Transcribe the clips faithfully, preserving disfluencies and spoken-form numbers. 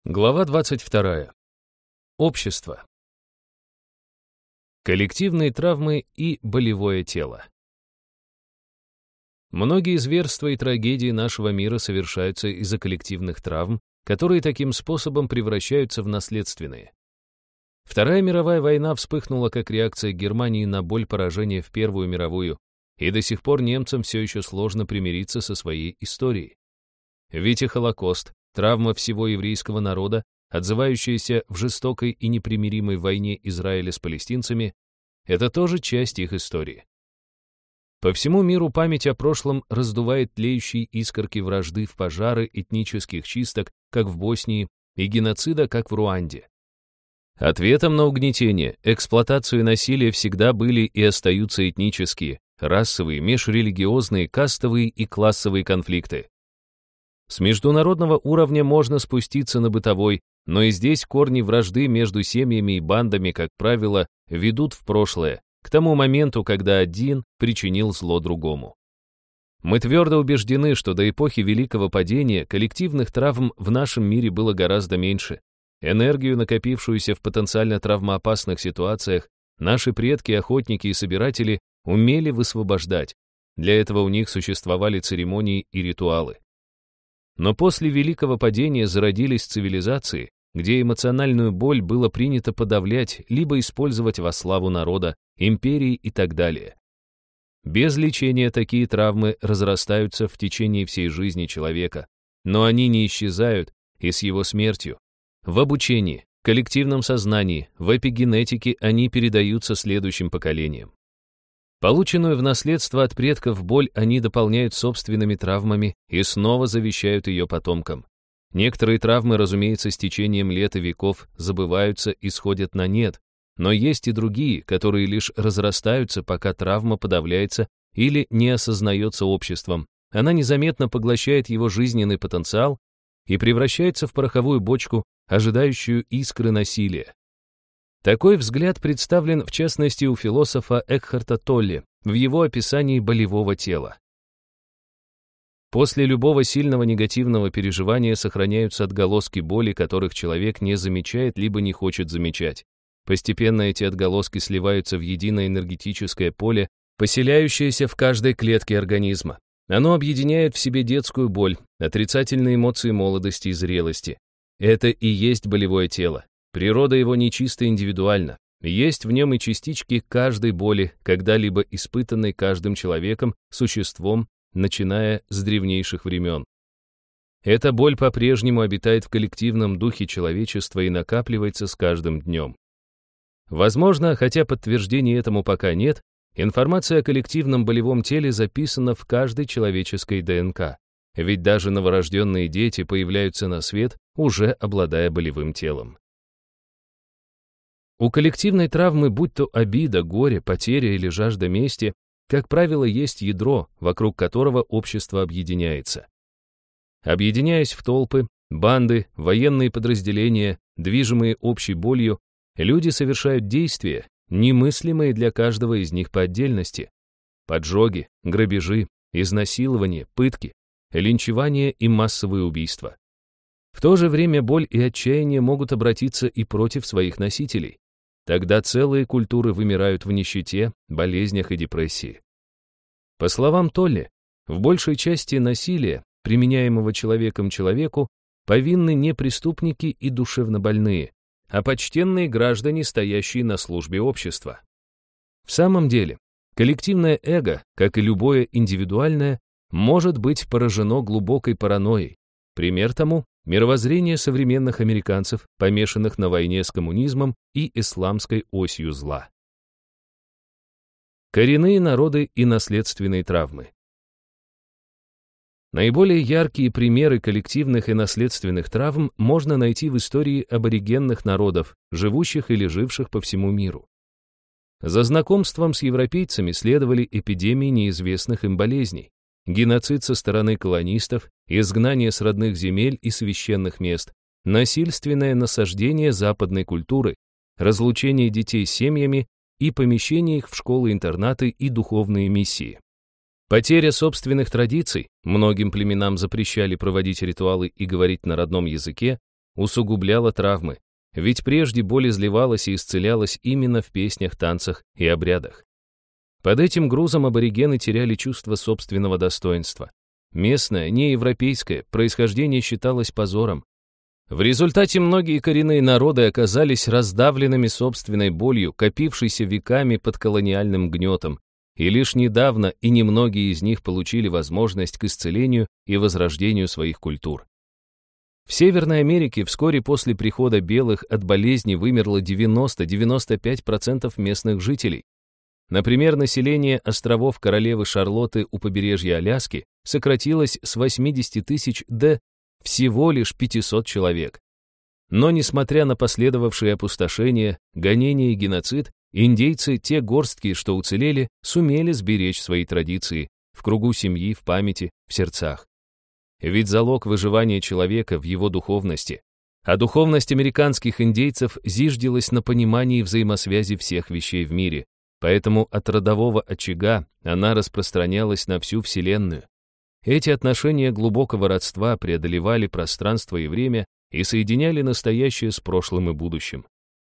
Глава двадцать вторая. Общество. Коллективные травмы и болевое тело. Многие зверства и трагедии нашего мира совершаются из-за коллективных травм, которые таким способом превращаются в наследственные. Вторая мировая война вспыхнула как реакция Германии на боль поражения в Первую мировую, и до сих пор немцам все еще сложно примириться со своей историей. Ведь и Холокост, травма всего еврейского народа, отзывающаяся в жестокой и непримиримой войне Израиля с палестинцами, это тоже часть их истории. По всему миру память о прошлом раздувает тлеющие искорки вражды в пожары этнических чисток, как в Боснии, и геноцида, как в Руанде. Ответом на угнетение, эксплуатацию и насилие всегда были и остаются этнические, расовые, межрелигиозные, кастовые и классовые конфликты. С международного уровня можно спуститься на бытовой, но и здесь корни вражды между семьями и бандами, как правило, ведут в прошлое, к тому моменту, когда один причинил зло другому. Мы твердо убеждены, что до эпохи Великого Падения коллективных травм в нашем мире было гораздо меньше. Энергию, накопившуюся в потенциально травмоопасных ситуациях, наши предки, охотники и собиратели умели высвобождать. Для этого у них существовали церемонии и ритуалы. Но после Великого Падения зародились цивилизации, где эмоциональную боль было принято подавлять, либо использовать во славу народа, империи и так далее. Без лечения такие травмы разрастаются в течение всей жизни человека, но они не исчезают и с его смертью. В обучении, коллективном сознании, в эпигенетике они передаются следующим поколениям. Полученную в наследство от предков боль они дополняют собственными травмами и снова завещают ее потомкам. Некоторые травмы, разумеется, с течением лет и веков забываются и сходят на нет, но есть и другие, которые лишь разрастаются, пока травма подавляется или не осознается обществом. Она незаметно поглощает его жизненный потенциал и превращается в пороховую бочку, ожидающую искры насилия. Такой взгляд представлен в частности у философа Экхарта Толле в его описании болевого тела. После любого сильного негативного переживания сохраняются отголоски боли, которых человек не замечает либо не хочет замечать. Постепенно эти отголоски сливаются в единое энергетическое поле, поселяющееся в каждой клетке организма. Оно объединяет в себе детскую боль, отрицательные эмоции молодости и зрелости. Это и есть болевое тело. Природа его не чисто индивидуальна. Есть в нем и частички каждой боли, когда-либо испытанной каждым человеком, существом, начиная с древнейших времен. Эта боль по-прежнему обитает в коллективном духе человечества и накапливается с каждым днем. Возможно, хотя подтверждений этому пока нет, информация о коллективном болевом теле записана в каждой человеческой ДНК. Ведь даже новорожденные дети появляются на свет, уже обладая болевым телом. У коллективной травмы, будь то обида, горе, потеря или жажда мести, как правило, есть ядро, вокруг которого общество объединяется. Объединяясь в толпы, банды, военные подразделения, движимые общей болью, люди совершают действия, немыслимые для каждого из них по отдельности. Поджоги, грабежи, изнасилования, пытки, линчевание и массовые убийства. В то же время боль и отчаяние могут обратиться и против своих носителей. Тогда целые культуры вымирают в нищете, болезнях и депрессии. По словам Толли, в большей части насилия, применяемого человеком человеку, повинны не преступники и душевнобольные, а почтенные граждане, стоящие на службе общества. В самом деле, коллективное эго, как и любое индивидуальное, может быть поражено глубокой паранойей. Пример тому — мировоззрение современных американцев, помешанных на войне с коммунизмом и исламской осью зла. Коренные народы и наследственные травмы. Наиболее яркие примеры коллективных и наследственных травм можно найти в истории аборигенных народов, живущих или живших по всему миру. За знакомством с европейцами следовали эпидемии неизвестных им болезней, геноцид со стороны колонистов, изгнание с родных земель и священных мест, насильственное насаждение западной культуры, разлучение детей с семьями и помещение их в школы-интернаты и духовные миссии. Потеря собственных традиций, многим племенам запрещали проводить ритуалы и говорить на родном языке, усугубляла травмы, ведь прежде боль изливалась и исцелялась именно в песнях, танцах и обрядах. Под этим грузом аборигены теряли чувство собственного достоинства. Местное, неевропейское происхождение считалось позором. В результате многие коренные народы оказались раздавленными собственной болью, копившейся веками под колониальным гнетом, и лишь недавно и немногие из них получили возможность к исцелению и возрождению своих культур. В Северной Америке вскоре после прихода белых от болезни вымерло девяносто-девяносто пять процентов местных жителей. Например, население островов Королевы Шарлотты у побережья Аляски сократилось с восьмидесяти тысяч до всего лишь пятисот человек. Но, несмотря на последовавшие опустошения, гонения и геноцид, индейцы, те горстки, что уцелели, сумели сберечь свои традиции в кругу семьи, в памяти, в сердцах. Ведь залог выживания человека в его духовности. А духовность американских индейцев зиждилась на понимании взаимосвязи всех вещей в мире, поэтому от родового очага она распространялась на всю Вселенную. Эти отношения глубокого родства преодолевали пространство и время и соединяли настоящее с прошлым и будущим.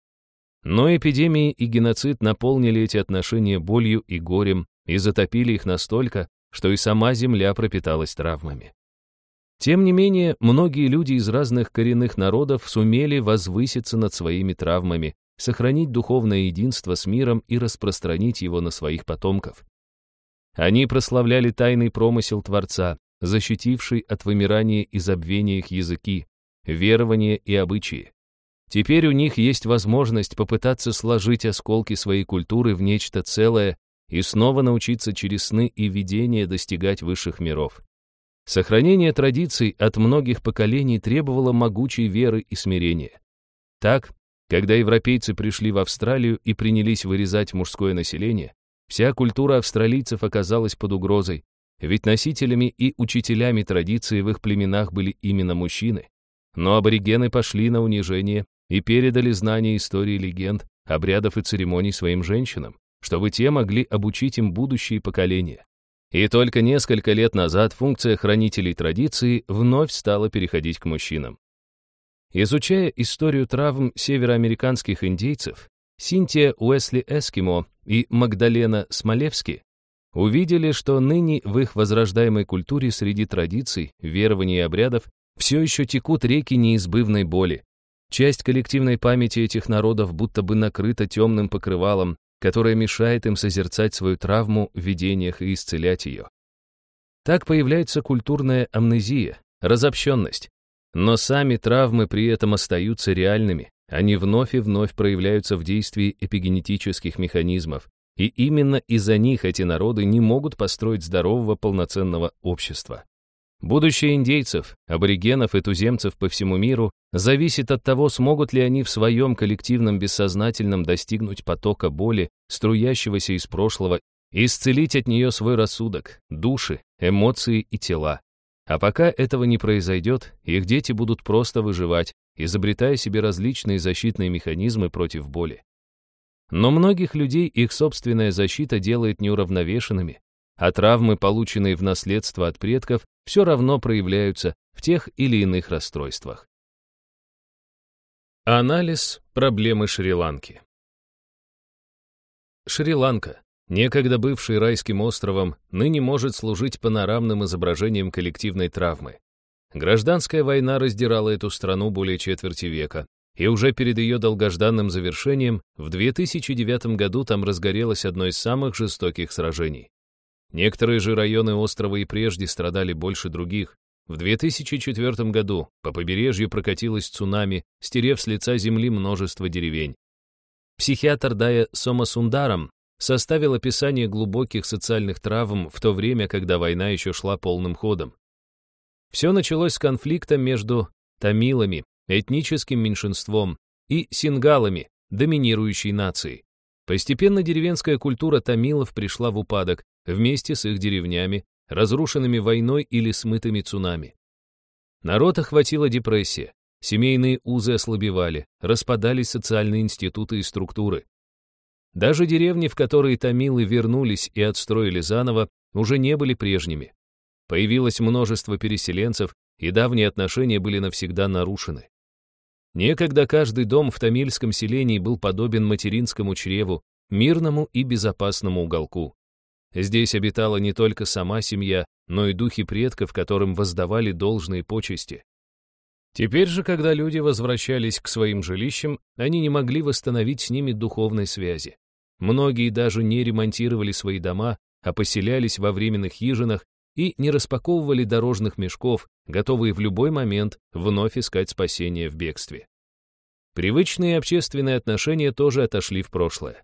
Но эпидемии и геноцид наполнили эти отношения болью и горем и затопили их настолько, что и сама Земля пропиталась травмами. Тем не менее, многие люди из разных коренных народов сумели возвыситься над своими травмами, сохранить духовное единство с миром и распространить его на своих потомков. Они прославляли тайный промысел Творца, защитивший от вымирания и забвения их языки, верования и обычаи. Теперь у них есть возможность попытаться сложить осколки своей культуры в нечто целое и снова научиться через сны и видения достигать высших миров. Сохранение традиций от многих поколений требовало могучей веры и смирения. Так, когда европейцы пришли в Австралию и принялись вырезать мужское население, вся культура австралийцев оказалась под угрозой, ведь носителями и учителями традиции в их племенах были именно мужчины. Но аборигены пошли на унижение и передали знания истории легенд, обрядов и церемоний своим женщинам, чтобы те могли обучить им будущие поколения. И только несколько лет назад функция хранителей традиции вновь стала переходить к мужчинам. Изучая историю травм североамериканских индейцев, Синтия Уэсли Эскимо и Магдалена Смолевски увидели, что ныне в их возрождаемой культуре среди традиций, верований и обрядов все еще текут реки неизбывной боли. Часть коллективной памяти этих народов будто бы накрыта темным покрывалом, которое мешает им созерцать свою травму в видениях и исцелять ее. Так появляется культурная амнезия, разобщенность. Но сами травмы при этом остаются реальными, они вновь и вновь проявляются в действии эпигенетических механизмов, и именно из-за них эти народы не могут построить здорового полноценного общества. Будущее индейцев, аборигенов и туземцев по всему миру зависит от того, смогут ли они в своем коллективном бессознательном достигнуть потока боли, струящегося из прошлого, и исцелить от нее свой рассудок, души, эмоции и тела. А пока этого не произойдет, их дети будут просто выживать, изобретая себе различные защитные механизмы против боли. Но многих людей их собственная защита делает неуравновешенными, а травмы, полученные в наследство от предков, все равно проявляются в тех или иных расстройствах. Анализ проблемы Шри-Ланки. Шри-Ланка, некогда бывший райским островом, ныне может служить панорамным изображением коллективной травмы. Гражданская война раздирала эту страну более четверти века, и уже перед ее долгожданным завершением в две тысячи девятом году там разгорелось одно из самых жестоких сражений. Некоторые же районы острова и прежде страдали больше других. В две тысячи четвёртом году по побережью прокатилось цунами, стерев с лица земли множество деревень. Психиатр Дая Сомасундарам составил описание глубоких социальных травм в то время, когда война еще шла полным ходом. Все началось с конфликта между тамилами, этническим меньшинством, и сингалами, доминирующей нацией. Постепенно деревенская культура тамилов пришла в упадок вместе с их деревнями, разрушенными войной или смытыми цунами. Народ охватила депрессия, семейные узы ослабевали, распадались социальные институты и структуры. Даже деревни, в которые тамилы вернулись и отстроили заново, уже не были прежними. Появилось множество переселенцев, и давние отношения были навсегда нарушены. Некогда каждый дом в тамильском селении был подобен материнскому чреву, мирному и безопасному уголку. Здесь обитала не только сама семья, но и духи предков, которым воздавали должные почести. Теперь же, когда люди возвращались к своим жилищам, они не могли восстановить с ними духовной связи. Многие даже не ремонтировали свои дома, а поселялись во временных хижинах и не распаковывали дорожных мешков, готовые в любой момент вновь искать спасение в бегстве. Привычные общественные отношения тоже отошли в прошлое.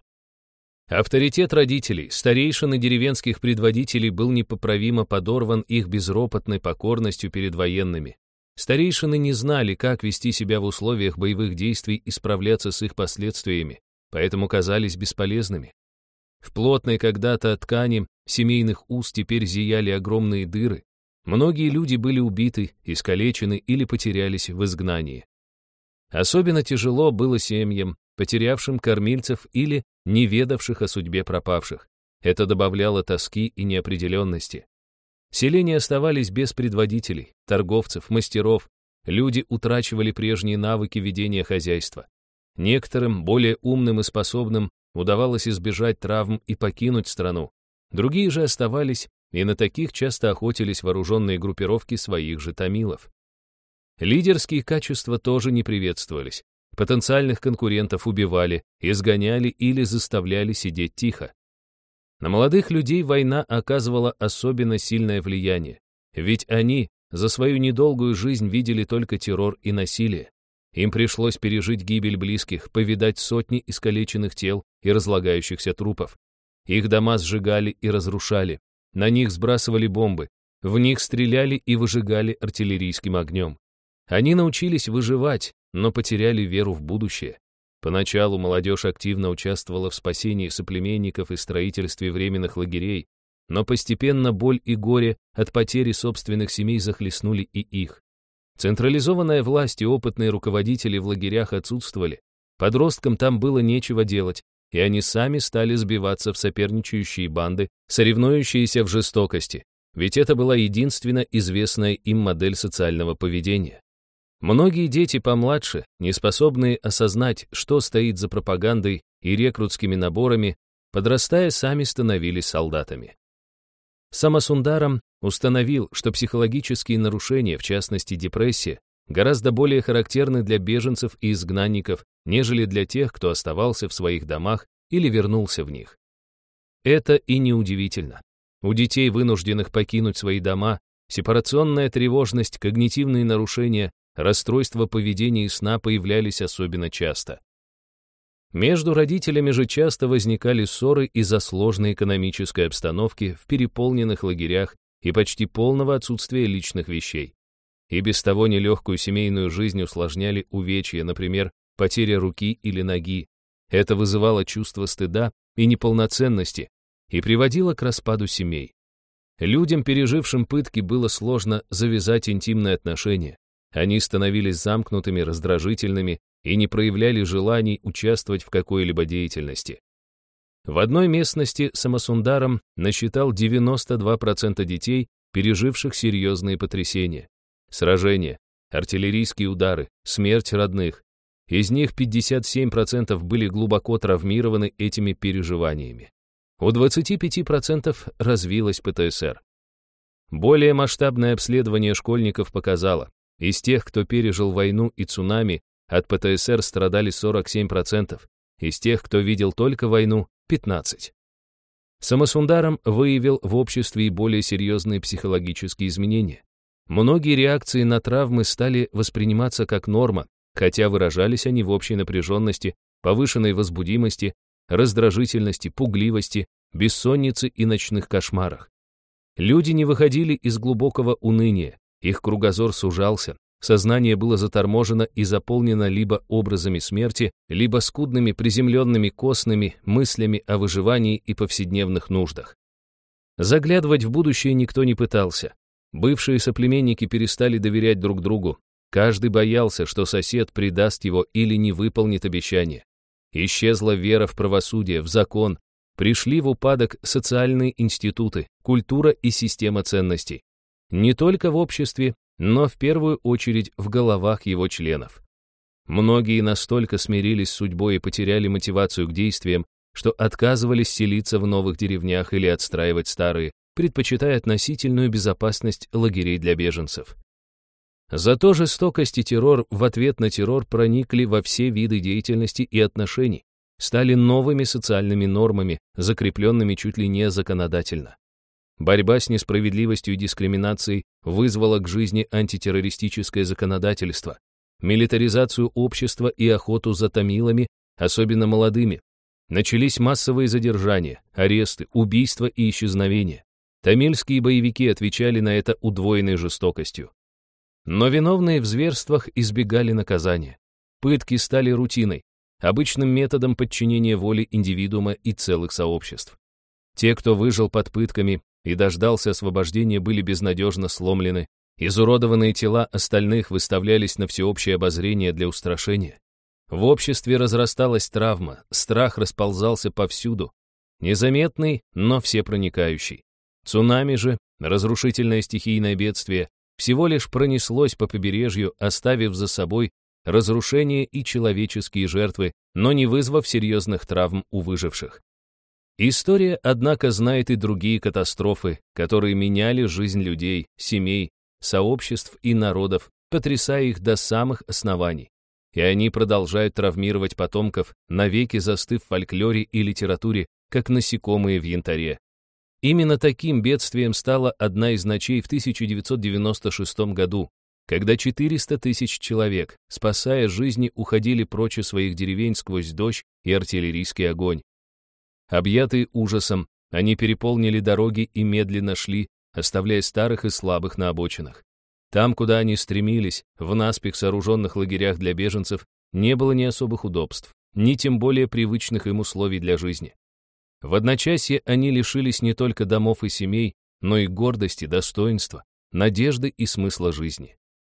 Авторитет родителей, старейшин и деревенских предводителей был непоправимо подорван их безропотной покорностью перед военными. Старейшины не знали, как вести себя в условиях боевых действий и справляться с их последствиями, поэтому казались бесполезными. В плотной когда-то ткани семейных уз теперь зияли огромные дыры. Многие люди были убиты, искалечены или потерялись в изгнании. Особенно тяжело было семьям, потерявшим кормильцев или не ведавших о судьбе пропавших. Это добавляло тоски и неопределенности. Селения оставались без предводителей, торговцев, мастеров. Люди утрачивали прежние навыки ведения хозяйства. Некоторым, более умным и способным, удавалось избежать травм и покинуть страну. Другие же оставались, и на таких часто охотились вооруженные группировки своих же тамилов. Лидерские качества тоже не приветствовались. Потенциальных конкурентов убивали, изгоняли или заставляли сидеть тихо. На молодых людей война оказывала особенно сильное влияние, ведь они за свою недолгую жизнь видели только террор и насилие. Им пришлось пережить гибель близких, повидать сотни искалеченных тел и разлагающихся трупов. Их дома сжигали и разрушали, на них сбрасывали бомбы, в них стреляли и выжигали артиллерийским огнем. Они научились выживать, но потеряли веру в будущее. Поначалу молодежь активно участвовала в спасении соплеменников и строительстве временных лагерей, но постепенно боль и горе от потери собственных семей захлестнули и их. Централизованная власть и опытные руководители в лагерях отсутствовали. Подросткам там было нечего делать, и они сами стали сбиваться в соперничающие банды, соревнующиеся в жестокости, ведь это была единственно известная им модель социального поведения. Многие дети помладше, не способные осознать, что стоит за пропагандой и рекрутскими наборами, подрастая, сами становились солдатами. Самасундарам установил, что психологические нарушения, в частности депрессия, гораздо более характерны для беженцев и изгнанников, нежели для тех, кто оставался в своих домах или вернулся в них. Это и неудивительно. У детей, вынужденных покинуть свои дома, сепарационная тревожность, когнитивные нарушения, расстройства поведения и сна появлялись особенно часто. Между родителями же часто возникали ссоры из-за сложной экономической обстановки в переполненных лагерях и почти полного отсутствия личных вещей. И без того нелегкую семейную жизнь усложняли увечья, например, потеря руки или ноги. Это вызывало чувство стыда и неполноценности и приводило к распаду семей. Людям, пережившим пытки, было сложно завязать интимные отношения. Они становились замкнутыми, раздражительными и не проявляли желаний участвовать в какой-либо деятельности. В одной местности Самасундарам насчитал девяносто два процента детей, переживших серьезные потрясения. Сражения, артиллерийские удары, смерть родных. Из них пятьдесят семь процентов были глубоко травмированы этими переживаниями. У двадцати пяти процентов развилась ПТСР. Более масштабное обследование школьников показало, из тех, кто пережил войну и цунами, от ПТСР страдали сорок семь процентов, из тех, кто видел только войну, пятнадцать процентов. Самасундарам выявил в обществе и более серьезные психологические изменения. Многие реакции на травмы стали восприниматься как норма, хотя выражались они в общей напряженности, повышенной возбудимости, раздражительности, пугливости, бессоннице и ночных кошмарах. Люди не выходили из глубокого уныния, их кругозор сужался, сознание было заторможено и заполнено либо образами смерти, либо скудными приземленными костными мыслями о выживании и повседневных нуждах. Заглядывать в будущее никто не пытался. Бывшие соплеменники перестали доверять друг другу. Каждый боялся, что сосед предаст его или не выполнит обещание. Исчезла вера в правосудие, в закон. Пришли в упадок социальные институты, культура и система ценностей. Не только в обществе, но в первую очередь в головах его членов. Многие настолько смирились с судьбой и потеряли мотивацию к действиям, что отказывались селиться в новых деревнях или отстраивать старые, предпочитая относительную безопасность лагерей для беженцев. Зато жестокость и террор в ответ на террор проникли во все виды деятельности и отношений, стали новыми социальными нормами, закрепленными чуть ли не законодательно. Борьба с несправедливостью и дискриминацией вызвала к жизни антитеррористическое законодательство, милитаризацию общества и охоту за тамилами, особенно молодыми. Начались массовые задержания, аресты, убийства и исчезновения. Тамильские боевики отвечали на это удвоенной жестокостью. Но виновные в зверствах избегали наказания. Пытки стали рутиной, обычным методом подчинения воли индивидуума и целых сообществ. Те, кто выжил под пытками и дождался освобождения, были безнадежно сломлены, изуродованные тела остальных выставлялись на всеобщее обозрение для устрашения. В обществе разрасталась травма, страх расползался повсюду, незаметный, но всепроникающий. Цунами же, разрушительное стихийное бедствие, всего лишь пронеслось по побережью, оставив за собой разрушение и человеческие жертвы, но не вызвав серьезных травм у выживших. История, однако, знает и другие катастрофы, которые меняли жизнь людей, семей, сообществ и народов, потрясая их до самых оснований. И они продолжают травмировать потомков, навеки застыв в фольклоре и литературе, как насекомые в янтаре. Именно таким бедствием стала одна из ночей в тысяча девятьсот девяносто шестом году, когда четыреста тысяч человек, спасая жизни, уходили прочь из своих деревень сквозь дождь и артиллерийский огонь. Объятые ужасом, они переполнили дороги и медленно шли, оставляя старых и слабых на обочинах. Там, куда они стремились, в наспех сооруженных лагерях для беженцев, не было ни особых удобств, ни тем более привычных им условий для жизни. В одночасье они лишились не только домов и семей, но и гордости, достоинства, надежды и смысла жизни.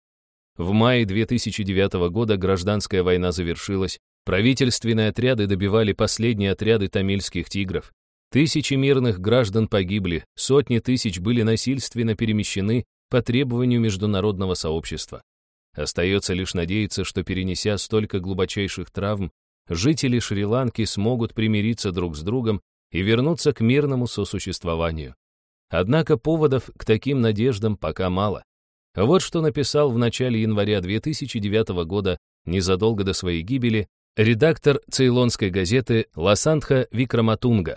В мае две тысячи девятого года гражданская война завершилась, правительственные отряды добивали последние отряды тамильских тигров. Тысячи мирных граждан погибли, сотни тысяч были насильственно перемещены по требованию международного сообщества. Остается лишь надеяться, что, перенеся столько глубочайших травм, жители Шри-Ланки смогут примириться друг с другом и вернуться к мирному сосуществованию. Однако поводов к таким надеждам пока мало. Вот что написал в начале января две тысячи девятого года, незадолго до своей гибели, редактор цейлонской газеты Ласандха Викраматунга.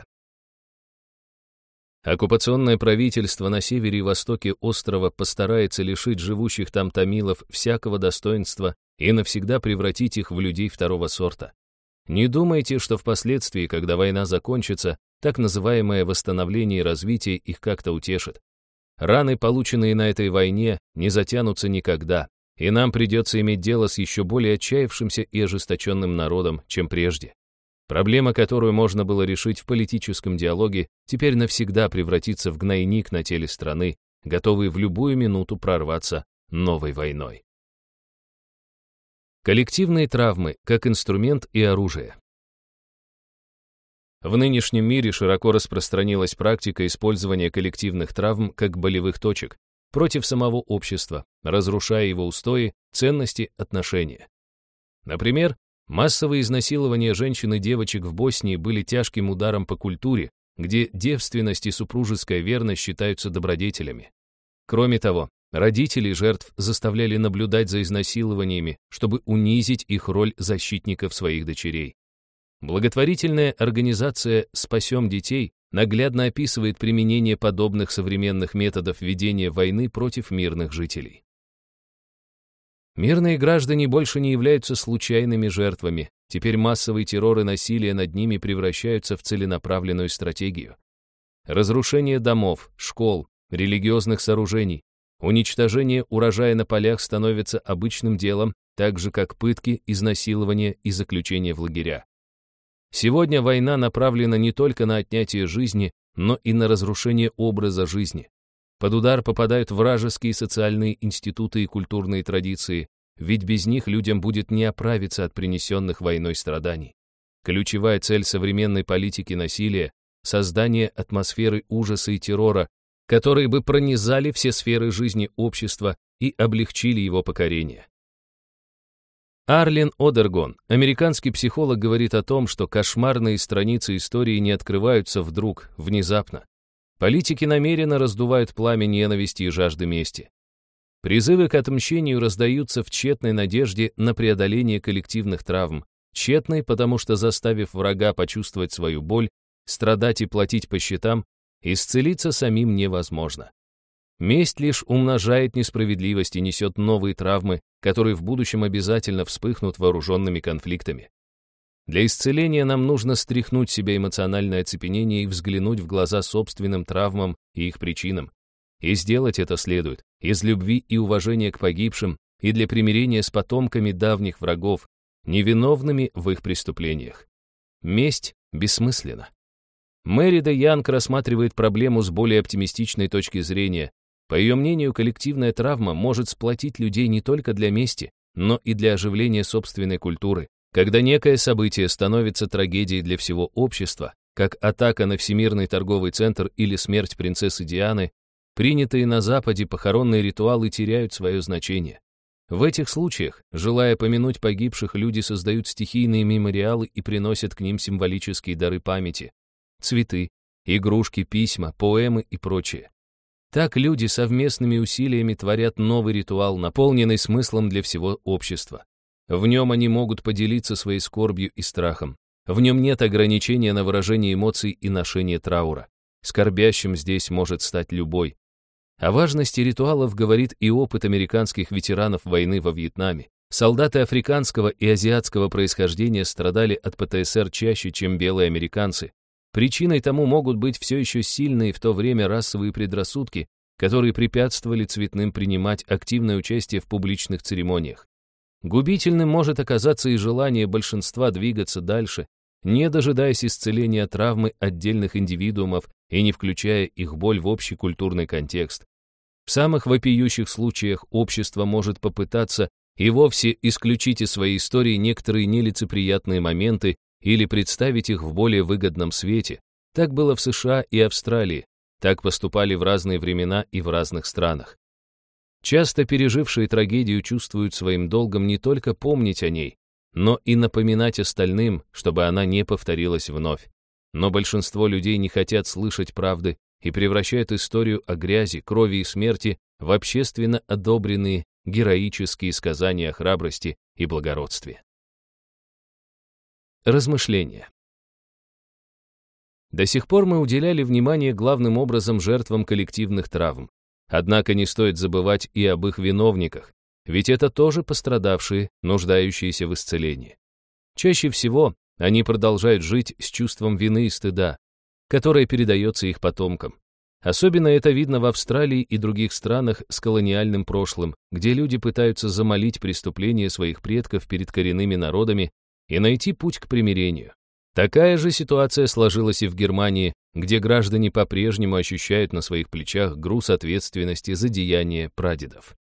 Оккупационное правительство на севере и востоке острова постарается лишить живущих там тамилов всякого достоинства и навсегда превратить их в людей второго сорта. Не думайте, что впоследствии, когда война закончится, так называемое восстановление и развитие их как-то утешит. Раны, полученные на этой войне, не затянутся никогда, и нам придется иметь дело с еще более отчаявшимся и ожесточенным народом, чем прежде. Проблема, которую можно было решить в политическом диалоге, теперь навсегда превратится в гнойник на теле страны, готовый в любую минуту прорваться новой войной. Коллективные травмы как инструмент и оружие. В нынешнем мире широко распространилась практика использования коллективных травм как болевых точек против самого общества, разрушая его устои, ценности, отношения. Например, массовые изнасилования женщин и девочек в Боснии были тяжким ударом по культуре, где девственность и супружеская верность считаются добродетелями. Кроме того, родителей жертв заставляли наблюдать за изнасилованиями, чтобы унизить их роль защитников своих дочерей. Благотворительная организация «Спасем детей» наглядно описывает применение подобных современных методов ведения войны против мирных жителей. Мирные граждане больше не являются случайными жертвами, теперь массовый террор и насилие над ними превращаются в целенаправленную стратегию. Разрушение домов, школ, религиозных сооружений, уничтожение урожая на полях становится обычным делом, так же как пытки, изнасилования и заключение в лагеря. Сегодня война направлена не только на отнятие жизни, но и на разрушение образа жизни. Под удар попадают вражеские социальные институты и культурные традиции, ведь без них людям будет не оправиться от принесенных войной страданий. Ключевая цель современной политики насилия — создание атмосферы ужаса и террора, которые бы пронизали все сферы жизни общества и облегчили его покорение. Арлен Одергон, американский психолог, говорит о том, что кошмарные страницы истории не открываются вдруг, внезапно. Политики намеренно раздувают пламя ненависти и жажды мести. Призывы к отмщению раздаются в тщетной надежде на преодоление коллективных травм, тщетной, потому что, заставив врага почувствовать свою боль, страдать и платить по счетам, исцелиться самим невозможно. Месть лишь умножает несправедливость и несет новые травмы, которые в будущем обязательно вспыхнут вооруженными конфликтами. Для исцеления нам нужно стряхнуть с себя эмоциональное оцепенение и взглянуть в глаза собственным травмам и их причинам. И сделать это следует из любви и уважения к погибшим и для примирения с потомками давних врагов, невиновными в их преступлениях. Месть бессмысленна. Мэрида Янг рассматривает проблему с более оптимистичной точки зрения. По ее мнению, коллективная травма может сплотить людей не только для мести, но и для оживления собственной культуры. Когда некое событие становится трагедией для всего общества, как атака на Всемирный торговый центр или смерть принцессы Дианы, принятые на Западе похоронные ритуалы теряют свое значение. В этих случаях, желая помянуть погибших, люди создают стихийные мемориалы и приносят к ним символические дары памяти. Цветы, игрушки, письма, поэмы и прочее. Так люди совместными усилиями творят новый ритуал, наполненный смыслом для всего общества. В нем они могут поделиться своей скорбью и страхом. В нем нет ограничения на выражение эмоций и ношение траура. Скорбящим здесь может стать любой. О важности ритуалов говорит и опыт американских ветеранов войны во Вьетнаме. Солдаты африканского и азиатского происхождения страдали от пэ тэ эс эр чаще, чем белые американцы. Причиной тому могут быть все еще сильные в то время расовые предрассудки, которые препятствовали цветным принимать активное участие в публичных церемониях. Губительным может оказаться и желание большинства двигаться дальше, не дожидаясь исцеления травмы отдельных индивидуумов и не включая их боль в общий культурный контекст. В самых вопиющих случаях общество может попытаться и вовсе исключить из своей истории некоторые нелицеприятные моменты или представить их в более выгодном свете. Так было в США и Австралии, так поступали в разные времена и в разных странах. Часто пережившие трагедию чувствуют своим долгом не только помнить о ней, но и напоминать остальным, чтобы она не повторилась вновь. Но большинство людей не хотят слышать правды и превращают историю о грязи, крови и смерти в общественно одобренные героические сказания о храбрости и благородстве. Размышления. До сих пор мы уделяли внимание главным образом жертвам коллективных травм. Однако не стоит забывать и об их виновниках, ведь это тоже пострадавшие, нуждающиеся в исцелении. Чаще всего они продолжают жить с чувством вины и стыда, которое передается их потомкам. Особенно это видно в Австралии и других странах с колониальным прошлым, где люди пытаются замолить преступления своих предков перед коренными народами и найти путь к примирению. Такая же ситуация сложилась и в Германии, где граждане по-прежнему ощущают на своих плечах груз ответственности за деяния прадедов.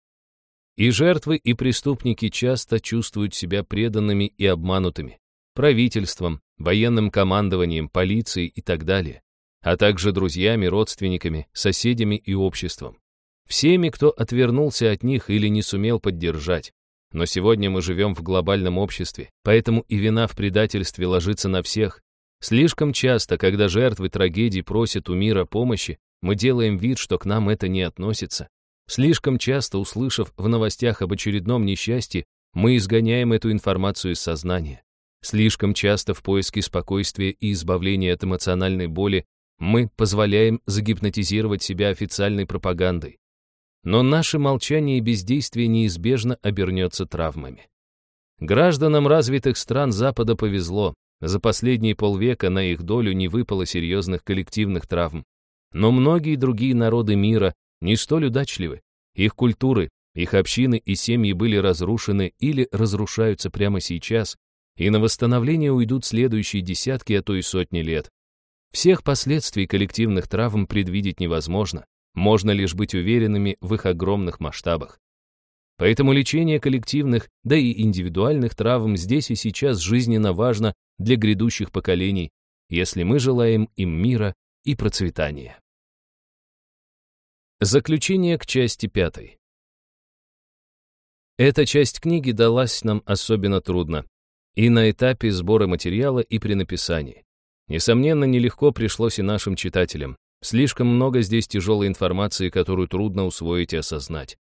И жертвы, и преступники часто чувствуют себя преданными и обманутыми правительством, военным командованием, полицией и так далее, а также друзьями, родственниками, соседями и обществом. Всеми, кто отвернулся от них или не сумел поддержать. Но сегодня мы живем в глобальном обществе, поэтому и вина в предательстве ложится на всех. Слишком часто, когда жертвы трагедий просят у мира помощи, мы делаем вид, что к нам это не относится. Слишком часто, услышав в новостях об очередном несчастье, мы изгоняем эту информацию из сознания. Слишком часто в поиске спокойствия и избавления от эмоциональной боли мы позволяем загипнотизировать себя официальной пропагандой. Но наше молчание и бездействие неизбежно обернется травмами. Гражданам развитых стран Запада повезло. За последние полвека на их долю не выпало серьезных коллективных травм. Но многие другие народы мира не столь удачливы. Их культуры, их общины и семьи были разрушены или разрушаются прямо сейчас, и на восстановление уйдут следующие десятки, а то и сотни лет. Всех последствий коллективных травм предвидеть невозможно. Можно лишь быть уверенными в их огромных масштабах. Поэтому лечение коллективных, да и индивидуальных травм здесь и сейчас жизненно важно для грядущих поколений, если мы желаем им мира и процветания. Заключение к части пятой. Эта часть книги далась нам особенно трудно. И на этапе сбора материала, и при написании. Несомненно, нелегко пришлось и нашим читателям. Слишком много здесь тяжелой информации, которую трудно усвоить и осознать.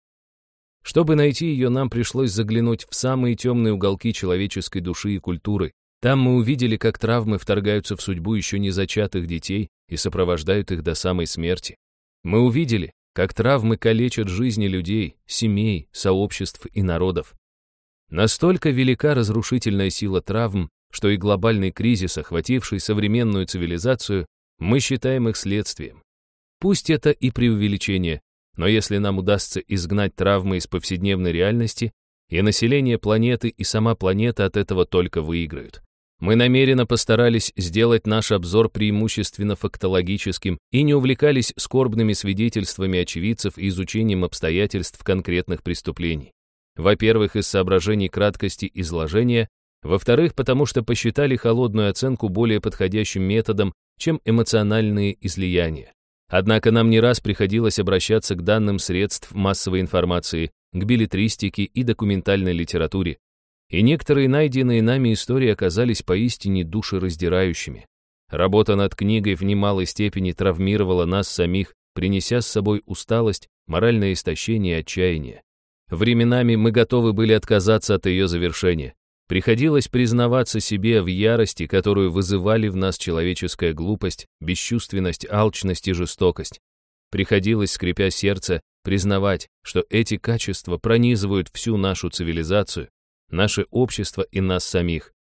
Чтобы найти ее, нам пришлось заглянуть в самые темные уголки человеческой души и культуры. Там мы увидели, как травмы вторгаются в судьбу еще не зачатых детей и сопровождают их до самой смерти. Мы увидели, как травмы калечат жизни людей, семей, сообществ и народов. Настолько велика разрушительная сила травм, что и глобальный кризис, охвативший современную цивилизацию, мы считаем их следствием. Пусть это и преувеличение, но если нам удастся изгнать травмы из повседневной реальности, и население планеты, и сама планета от этого только выиграют. Мы намеренно постарались сделать наш обзор преимущественно фактологическим и не увлекались скорбными свидетельствами очевидцев и изучением обстоятельств конкретных преступлений. Во-первых, из соображений краткости изложения, во-вторых, потому что посчитали холодную оценку более подходящим методом, чем эмоциональные излияния. Однако нам не раз приходилось обращаться к данным средств массовой информации, к беллетристике и документальной литературе, и некоторые найденные нами истории оказались поистине душераздирающими. Работа над книгой в немалой степени травмировала нас самих, принеся с собой усталость, моральное истощение и отчаяние. Временами мы готовы были отказаться от ее завершения. Приходилось признаваться себе в ярости, которую вызывали в нас человеческая глупость, бесчувственность, алчность и жестокость. Приходилось, скрипя сердце, признавать, что эти качества пронизывают всю нашу цивилизацию, наше общество и нас самих.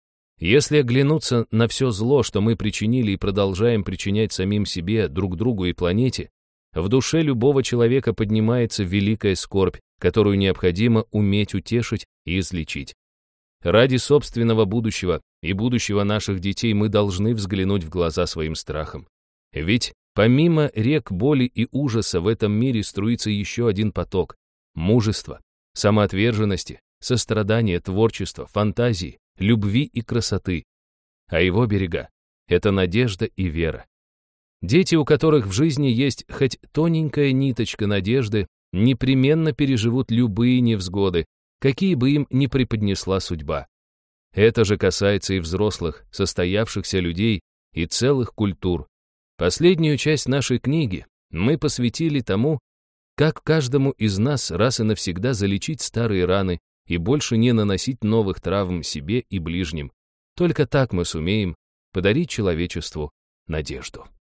Если оглянуться на все зло, что мы причинили и продолжаем причинять самим себе, друг другу и планете, в душе любого человека поднимается великая скорбь, которую необходимо уметь утешить и излечить. Ради собственного будущего и будущего наших детей мы должны взглянуть в глаза своим страхам. Ведь помимо рек боли и ужаса в этом мире струится еще один поток – мужества, самоотверженности, сострадания, творчества, фантазии, любви и красоты. А его берега – это надежда и вера. Дети, у которых в жизни есть хоть тоненькая ниточка надежды, непременно переживут любые невзгоды, какие бы им ни преподнесла судьба. Это же касается и взрослых, состоявшихся людей и целых культур. Последнюю часть нашей книги мы посвятили тому, как каждому из нас раз и навсегда залечить старые раны и больше не наносить новых травм себе и ближним. Только так мы сумеем подарить человечеству надежду.